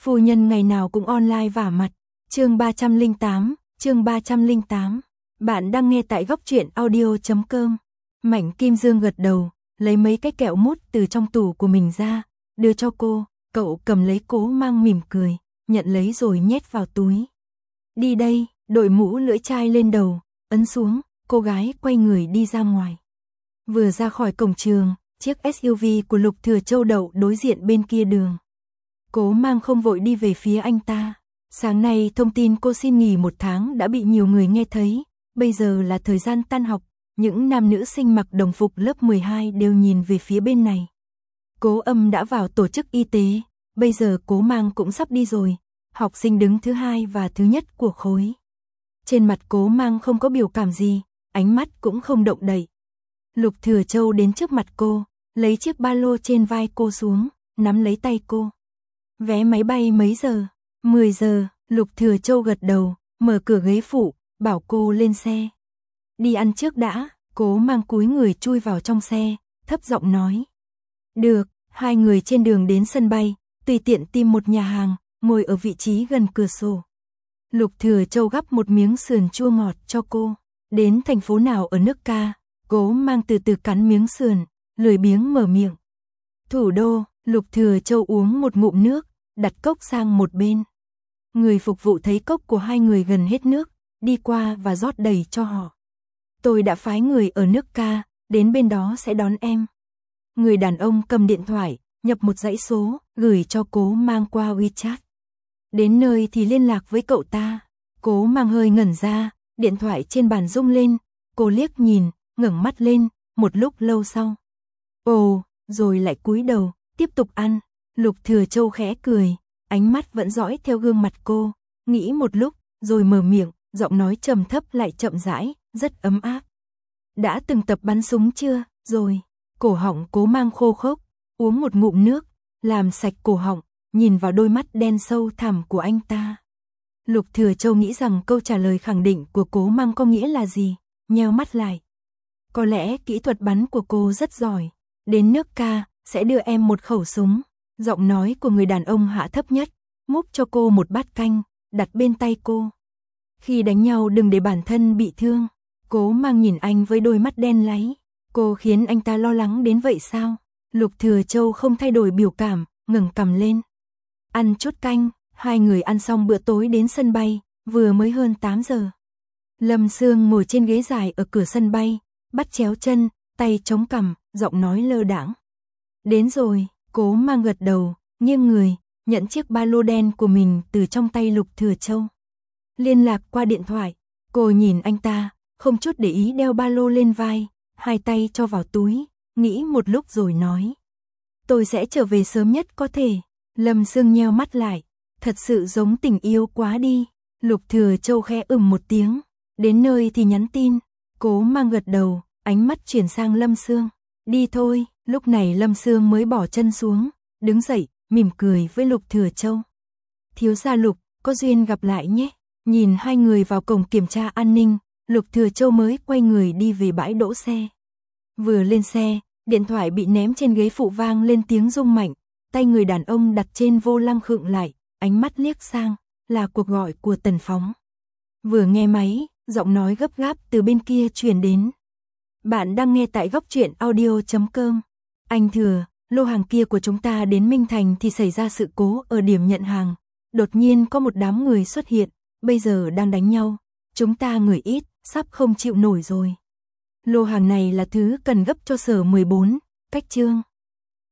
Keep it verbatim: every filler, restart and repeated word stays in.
Phu nhân ngày nào cũng online vả mặt. Chương ba trăm lẻ tám, chương ba trăm lẻ tám. Bạn đang nghe tại góc truyện audio chấm com. Mảnh Kim Dương gật đầu, lấy mấy cái kẹo mút từ trong tủ của mình ra, đưa cho cô, cậu cầm lấy Cố Mang mỉm cười, nhận lấy rồi nhét vào túi. Đi đây, đội mũ lưỡi chai lên đầu, ấn xuống, cô gái quay người đi ra ngoài. Vừa ra khỏi cổng trường, chiếc ét u vê của Lục Thừa Châu đậu đối diện bên kia đường. Cố Mang không vội đi về phía anh ta. Sáng nay thông tin cô xin nghỉ một tháng đã bị nhiều người nghe thấy, bây giờ là thời gian tan học, những nam nữ sinh mặc đồng phục lớp mười hai đều nhìn về phía bên này. Cố Âm đã vào tổ chức y tế, bây giờ Cố Mang cũng sắp đi rồi, học sinh đứng thứ hai và thứ nhất của khối. Trên mặt Cố Mang không có biểu cảm gì, ánh mắt cũng không động đậy. Lục Thừa Châu đến trước mặt cô, lấy chiếc ba lô trên vai cô xuống, nắm lấy tay cô. Vé máy bay mấy giờ? mười giờ, Lục Thừa Châu gật đầu, mở cửa ghế phụ, bảo cô lên xe. Đi ăn trước đã, Cố Mang cúi người chui vào trong xe, thấp giọng nói. Được, hai người trên đường đến sân bay, tùy tiện tìm một nhà hàng, ngồi ở vị trí gần cửa sổ. Lục Thừa Châu gắp một miếng sườn chua ngọt cho cô. Đến thành phố nào ở nước ca? Cố Mang từ từ cắn miếng sườn, lười biếng mở miệng. Thủ đô, Lục Thừa Châu uống một ngụm nước, đặt cốc sang một bên. Người phục vụ thấy cốc của hai người gần hết nước, đi qua và rót đầy cho họ. Tôi đã phái người ở nước ca, đến bên đó sẽ đón em. Người đàn ông cầm điện thoại, nhập một dãy số, gửi cho Cố Mang qua WeChat. Đến nơi thì liên lạc với cậu ta. Cố Mang hơi ngẩn ra, điện thoại trên bàn rung lên, cô liếc nhìn, ngẩng mắt lên, một lúc lâu sau. Ồ, rồi lại cúi đầu, tiếp tục ăn. Lục Thừa Châu khẽ cười, ánh mắt vẫn dõi theo gương mặt cô, nghĩ một lúc, rồi mở miệng, giọng nói trầm thấp lại chậm rãi, rất ấm áp. Đã từng tập bắn súng chưa? Rồi. Cổ họng Cố Mang khô khốc, uống một ngụm nước, làm sạch cổ họng, nhìn vào đôi mắt đen sâu thẳm của anh ta. Lục Thừa Châu nghĩ rằng câu trả lời khẳng định của Cố Mang có nghĩa là gì, nheo mắt lại. Có lẽ kỹ thuật bắn của cô rất giỏi, đến nước ca, sẽ đưa em một khẩu súng. Giọng nói của người đàn ông hạ thấp nhất, múc cho cô một bát canh, đặt bên tay cô. Khi đánh nhau đừng để bản thân bị thương. Cố Mang nhìn anh với đôi mắt đen láy. Cô khiến anh ta lo lắng đến vậy sao? Lục Thừa Châu không thay đổi biểu cảm, ngẩng cằm lên. Ăn chút canh, hai người ăn xong bữa tối đến sân bay, vừa mới hơn tám giờ. Lâm Sương ngồi trên ghế dài ở cửa sân bay, bắt chéo chân, tay chống cằm, giọng nói lơ đãng. Đến rồi. Cố Mang gật đầu, nghiêng người, nhận chiếc ba lô đen của mình từ trong tay Lục Thừa Châu. Liên lạc qua điện thoại, cô nhìn anh ta, không chút để ý đeo ba lô lên vai, hai tay cho vào túi, nghĩ một lúc rồi nói. Tôi sẽ trở về sớm nhất có thể. Lâm Sương nheo mắt lại, thật sự giống tình yêu quá đi. Lục Thừa Châu khẽ ừm một tiếng, đến nơi thì nhắn tin. Cố Mang gật đầu, ánh mắt chuyển sang Lâm Sương. Đi thôi. Lúc này Lâm Sương mới bỏ chân xuống, đứng dậy, mỉm cười với Lục Thừa Châu. Thiếu gia Lục, có duyên gặp lại nhé. Nhìn hai người vào cổng kiểm tra an ninh, Lục Thừa Châu mới quay người đi về bãi đỗ xe. Vừa lên xe, điện thoại bị ném trên ghế phụ vang lên tiếng rung mạnh, tay người đàn ông đặt trên vô lăng khựng lại, ánh mắt liếc sang, là cuộc gọi của Tần Phóng. Vừa nghe máy, giọng nói gấp gáp từ bên kia truyền đến. Bạn đang nghe tại góc truyện audio chấm com. Anh Thừa, lô hàng kia của chúng ta đến Minh Thành thì xảy ra sự cố ở điểm nhận hàng. Đột nhiên có một đám người xuất hiện, bây giờ đang đánh nhau. Chúng ta người ít, sắp không chịu nổi rồi. Lô hàng này là thứ cần gấp cho sở mười bốn, cách chương.